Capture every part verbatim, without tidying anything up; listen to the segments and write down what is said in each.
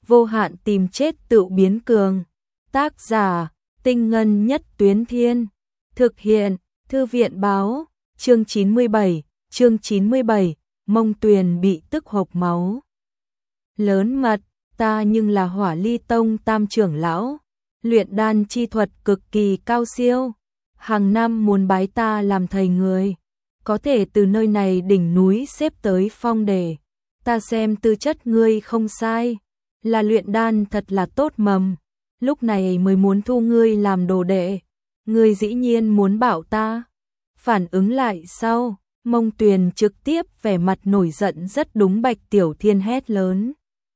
vô hạn tìm chết tự biến cường. Tác giả, Tinh Ngân Nhất Tuyến Thiên. Thực hiện, Thư viện Báo. Chương chín mươi bảy, chương chín mươi bảy, Mông Tuyền bị tức hộc máu. Lớn mật, ta nhưng là Hỏa Ly Tông tam trưởng lão, luyện đan chi thuật cực kỳ cao siêu, hàng năm muốn bái ta làm thầy người, có thể từ nơi này đỉnh núi xếp tới phong đề. Ta xem tư chất ngươi không sai, là luyện đan thật là tốt mầm, lúc này mới muốn thu ngươi làm đồ đệ, ngươi dĩ nhiên muốn bảo ta. Phản ứng lại sau, Mông Tuyền trực tiếp vẻ mặt nổi giận rất đúng. Bạch Tiểu Thiên hét lớn.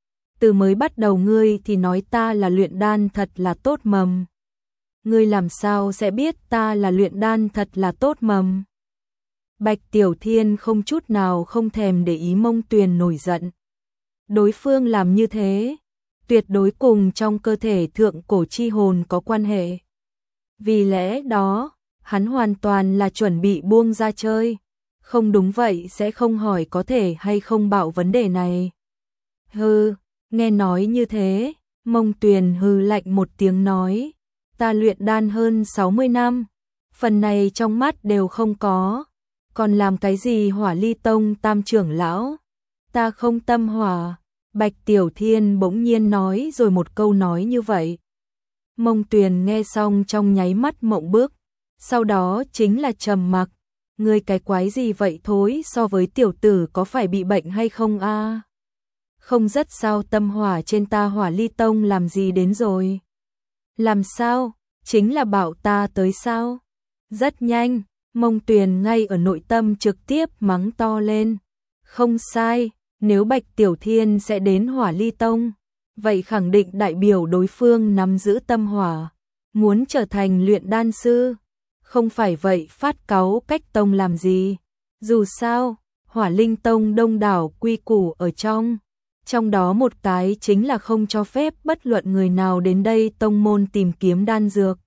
Từ mới bắt đầu ngươi thì nói ta là luyện đan thật là tốt mầm. Ngươi làm sao sẽ biết ta là luyện đan thật là tốt mầm? Bạch Tiểu Thiên không chút nào không thèm để ý Mông Tuyền nổi giận. Đối phương làm như thế, tuyệt đối cùng trong cơ thể thượng cổ chi hồn có quan hệ. Vì lẽ đó, hắn hoàn toàn là chuẩn bị buông ra chơi. Không đúng vậy sẽ không hỏi có thể hay không bảo vấn đề này. Hừ, nghe nói như thế, Mông Tuyền hừ lạnh một tiếng nói. Ta luyện đan hơn sáu mươi năm, phần này trong mắt đều không có. Còn làm cái gì Hỏa Ly Tông tam trưởng lão? Ta không tâm hỏa. Bạch Tiểu Thiên bỗng nhiên nói rồi một câu nói như vậy. Mông Tuyền nghe xong trong nháy mắt mộng bước, sau đó chính là trầm mặc. Ngươi cái quái gì vậy thối, so với tiểu tử có phải bị bệnh hay không a? À? Không rất sao, tâm hỏa trên ta Hỏa Ly Tông làm gì đến rồi? Làm sao? Chính là bảo ta tới sao? Rất nhanh, Mông Tuyền ngay ở nội tâm trực tiếp mắng to lên. Không sai, nếu Bạch Tiểu Thiên sẽ đến Hỏa Ly Tông, vậy khẳng định đại biểu đối phương nắm giữ tâm hỏa, muốn trở thành luyện đan sư. Không phải vậy phát cáu cách tông làm gì? Dù sao, Hỏa Linh Tông đông đảo quy củ ở trong. Trong đó một cái chính là không cho phép bất luận người nào đến đây tông môn tìm kiếm đan dược.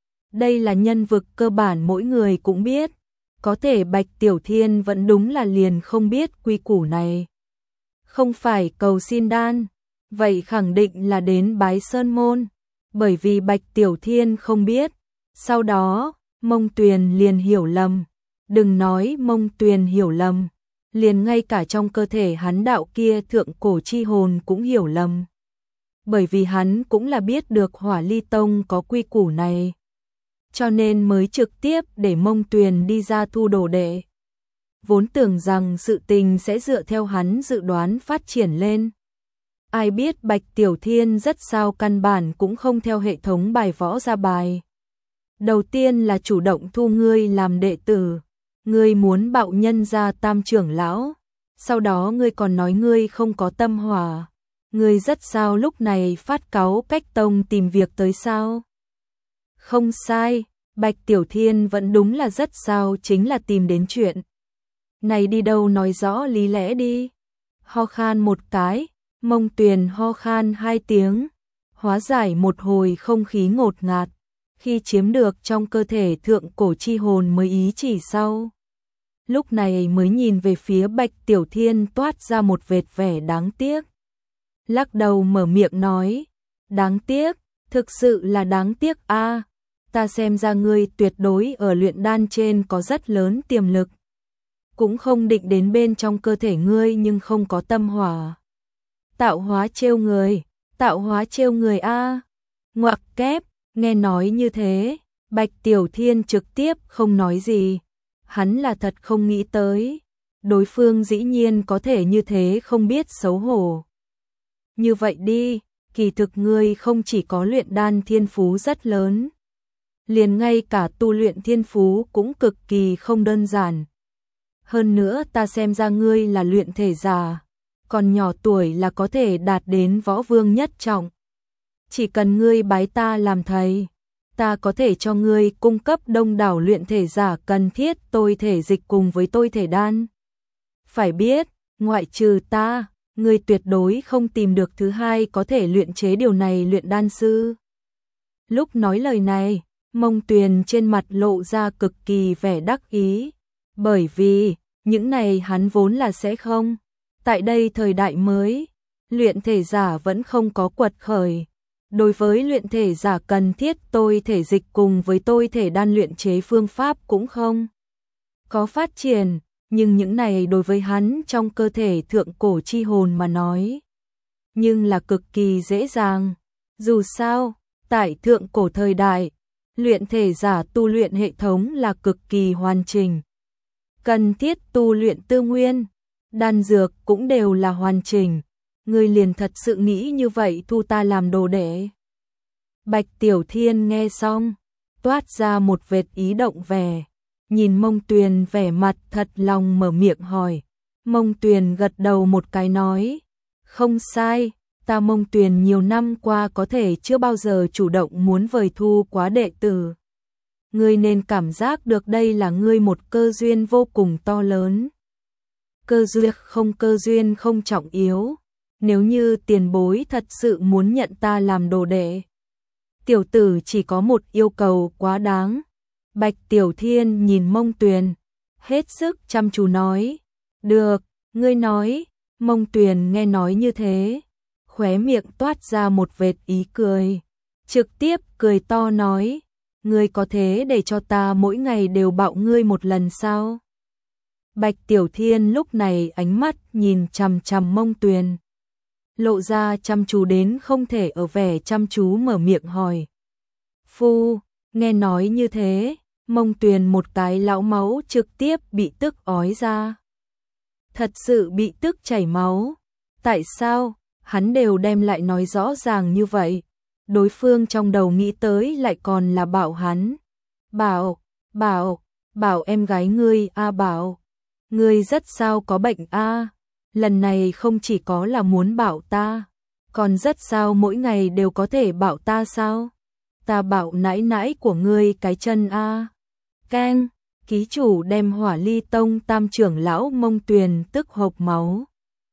Đây là nhân vực cơ bản mỗi người cũng biết. Có thể Bạch Tiểu Thiên vẫn đúng là liền không biết quy củ này. Không phải cầu xin đan, vậy khẳng định là đến bái sơn môn. Bởi vì Bạch Tiểu Thiên không biết. Sau đó, Mông Tuyền liền hiểu lầm. Đừng nói Mông Tuyền hiểu lầm, liền ngay cả trong cơ thể hắn đạo kia thượng cổ chi hồn cũng hiểu lầm. Bởi vì hắn cũng là biết được Hỏa Ly Tông có quy củ này, cho nên mới trực tiếp để Mông Tuyền đi ra thu đồ đệ. Vốn tưởng rằng sự tình sẽ dựa theo hắn dự đoán phát triển lên. Ai biết Bạch Tiểu Thiên rất sao căn bản cũng không theo hệ thống bài võ ra bài. Đầu tiên là chủ động thu ngươi làm đệ tử, ngươi muốn bạo nhân ra tam trưởng lão, sau đó ngươi còn nói ngươi không có tâm hỏa, ngươi rất sao lúc này phát cáu cách tông tìm việc tới sao? Không sai, Bạch Tiểu Thiên vẫn đúng là rất sao, chính là tìm đến chuyện. Này đi đâu nói rõ lý lẽ đi. Ho khan một cái, Mông Tuyền ho khan hai tiếng, hóa giải một hồi không khí ngột ngạt. Khi chiếm được trong cơ thể thượng cổ chi hồn mới ý chỉ sau. Lúc này mới nhìn về phía Bạch Tiểu Thiên toát ra một vệt vẻ đáng tiếc. Lắc đầu mở miệng nói, đáng tiếc, thực sự là đáng tiếc a. À, ta xem ra ngươi tuyệt đối ở luyện đan trên có rất lớn tiềm lực. Cũng không định đến bên trong cơ thể ngươi nhưng không có tâm hỏa. Tạo hóa trêu người, tạo hóa trêu người a. À. Ngoặc kép. Nghe nói như thế, Bạch Tiểu Thiên trực tiếp không nói gì. Hắn là thật không nghĩ tới. Đối phương dĩ nhiên có thể như thế không biết xấu hổ. Như vậy đi, kỳ thực ngươi không chỉ có luyện đan thiên phú rất lớn. Liền ngay cả tu luyện thiên phú cũng cực kỳ không đơn giản. Hơn nữa ta xem ra ngươi là luyện thể giả. Còn nhỏ tuổi là có thể đạt đến võ vương nhất trọng. Chỉ cần ngươi bái ta làm thầy, ta có thể cho ngươi cung cấp đông đảo luyện thể giả cần thiết tôi thể dịch cùng với tôi thể đan. Phải biết, ngoại trừ ta, ngươi tuyệt đối không tìm được thứ hai có thể luyện chế điều này luyện đan sư. Lúc nói lời này, Mông Tuyền trên mặt lộ ra cực kỳ vẻ đắc ý, bởi vì những này hắn vốn là sẽ không. Tại đây thời đại mới, luyện thể giả vẫn không có quật khởi. Đối với luyện thể giả cần thiết tôi thể dịch cùng với tôi thể đan luyện chế phương pháp cũng không có phát triển, nhưng những này đối với hắn trong cơ thể thượng cổ chi hồn mà nói, nhưng là cực kỳ dễ dàng. Dù sao, tại thượng cổ thời đại, luyện thể giả tu luyện hệ thống là cực kỳ hoàn chỉnh. Cần thiết tu luyện tư nguyên, đan dược cũng đều là hoàn chỉnh. Ngươi liền thật sự nghĩ như vậy thu ta làm đồ đệ? Bạch Tiểu Thiên nghe xong, toát ra một vệt ý động vẻ, nhìn Mông Tuyền vẻ mặt thật lòng mở miệng hỏi. Mông Tuyền gật đầu một cái nói, không sai, ta Mông Tuyền nhiều năm qua có thể chưa bao giờ chủ động muốn vời thu quá đệ tử. Ngươi nên cảm giác được đây là ngươi một cơ duyên vô cùng to lớn. Cơ duyên không cơ duyên không trọng yếu, nếu như tiền bối thật sự muốn nhận ta làm đồ đệ, tiểu tử chỉ có một yêu cầu quá đáng. Bạch Tiểu Thiên nhìn Mông Tuyền, hết sức chăm chú nói, được, ngươi nói. Mông Tuyền nghe nói như thế, khóe miệng toát ra một vệt ý cười, trực tiếp cười to nói, ngươi có thế để cho ta mỗi ngày đều bạo ngươi một lần sao? Bạch Tiểu Thiên lúc này ánh mắt nhìn chằm chằm Mông Tuyền, lộ ra chăm chú đến không thể ở vẻ chăm chú mở miệng hỏi. Phu, nghe nói như thế, Mông Tuyền một cái lão máu trực tiếp bị tức ói ra. Thật sự bị tức chảy máu. Tại sao, hắn đều đem lại nói rõ ràng như vậy. Đối phương trong đầu nghĩ tới lại còn là bảo hắn. Bảo, bảo, bảo em gái ngươi a bảo. Ngươi rất sao có bệnh a. Lần này không chỉ có là muốn bảo ta, còn rất sao mỗi ngày đều có thể bảo ta sao? Ta bảo nãi nãi của ngươi cái chân a. Keng, ký chủ đem Hỏa Ly Tông tam trưởng lão Mông Tuyền tức hộc máu.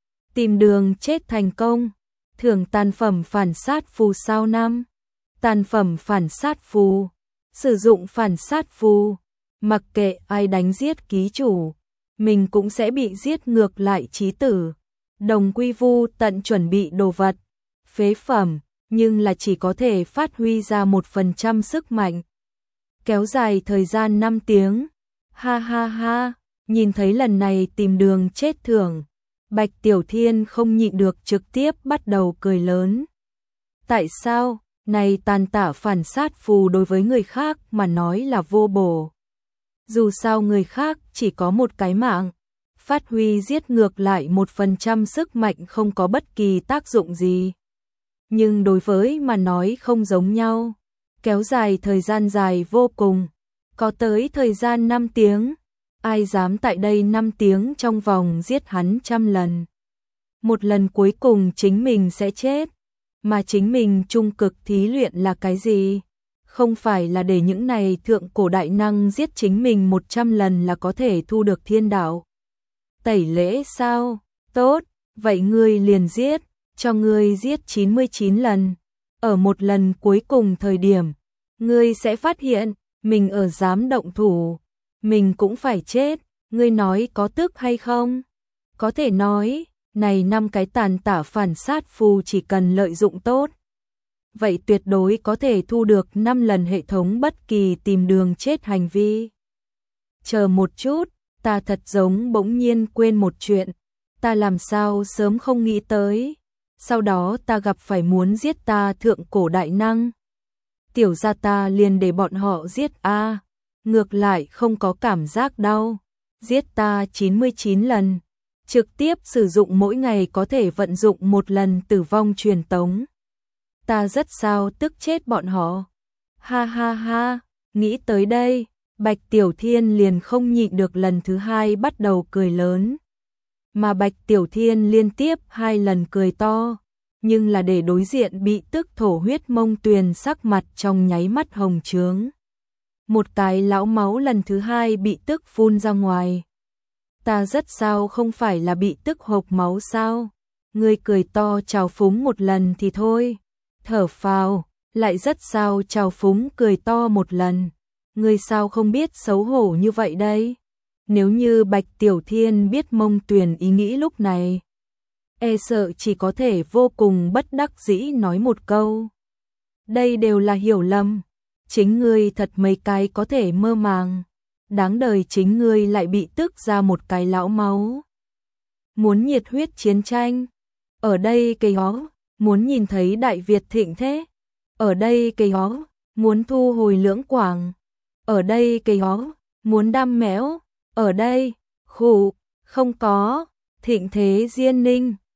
Tìm đường chết thành công, thưởng tàn phẩm phản sát phù sao năm. Tàn phẩm phản sát phù, sử dụng phản sát phù, mặc kệ ai đánh giết ký chủ, mình cũng sẽ bị giết ngược lại chí tử. Đồng Quy Vu tận chuẩn bị đồ vật, phế phẩm, nhưng là chỉ có thể phát huy ra một phần trăm sức mạnh. Kéo dài thời gian năm tiếng. Ha ha ha, nhìn thấy lần này tìm đường chết thưởng, Bạch Tiểu Thiên không nhịn được trực tiếp bắt đầu cười lớn. Tại sao, này tàn tả phản sát phù đối với người khác mà nói là vô bổ. Dù sao người khác chỉ có một cái mạng, phát huy giết ngược lại một phần trăm sức mạnh không có bất kỳ tác dụng gì. Nhưng đối với mà nói không giống nhau, kéo dài thời gian dài vô cùng, có tới thời gian năm tiếng, ai dám tại đây năm tiếng trong vòng giết hắn trăm lần. Một lần cuối cùng chính mình sẽ chết, mà chính mình trung cực thí luyện là cái gì? Không phải là để những này thượng cổ đại năng giết chính mình một trăm lần là có thể thu được thiên đạo tẩy lễ sao? Tốt, vậy ngươi liền giết, cho ngươi giết chín mươi chín lần. Ở một lần cuối cùng thời điểm, ngươi sẽ phát hiện, mình ở dám động thủ, mình cũng phải chết, ngươi nói có tức hay không? Có thể nói, này năm cái tàn tả phản sát phù chỉ cần lợi dụng tốt, vậy tuyệt đối có thể thu được năm lần hệ thống bất kỳ tìm đường chết hành vi. Chờ một chút, ta thật giống bỗng nhiên quên một chuyện, ta làm sao sớm không nghĩ tới, sau đó ta gặp phải muốn giết ta thượng cổ đại năng. Tiểu gia ta liền để bọn họ giết a, ngược lại không có cảm giác đau, giết ta chín mươi chín lần, trực tiếp sử dụng mỗi ngày có thể vận dụng một lần tử vong truyền tống. Ta rất sao tức chết bọn họ. Ha ha ha, nghĩ tới đây, Bạch Tiểu Thiên liền không nhịn được lần thứ hai bắt đầu cười lớn. Mà Bạch Tiểu Thiên liên tiếp hai lần cười to, nhưng là để đối diện bị tức thổ huyết Mông Tuyền sắc mặt trong nháy mắt hồng chướng. Một cái lão máu lần thứ hai bị tức phun ra ngoài. Ta rất sao không phải là bị tức hộc máu sao? Ngươi cười to trào phúng một lần thì thôi. Thở phào, lại rất sao trào phúng cười to một lần. Ngươi sao không biết xấu hổ như vậy đây? Nếu như Bạch Tiểu Thiên biết Mông Tuyền ý nghĩ lúc này, e sợ chỉ có thể vô cùng bất đắc dĩ nói một câu. Đây đều là hiểu lầm, chính ngươi thật mấy cái có thể mơ màng, đáng đời chính ngươi lại bị tức ra một cái lão máu. Muốn nhiệt huyết chiến tranh, ở đây cây hó, muốn nhìn thấy Đại Việt thịnh thế, ở đây cây hó, muốn thu hồi Lưỡng Quảng, ở đây cây hó, muốn đam mẽo, ở đây, khủ, không có, thịnh thế Diên Ninh.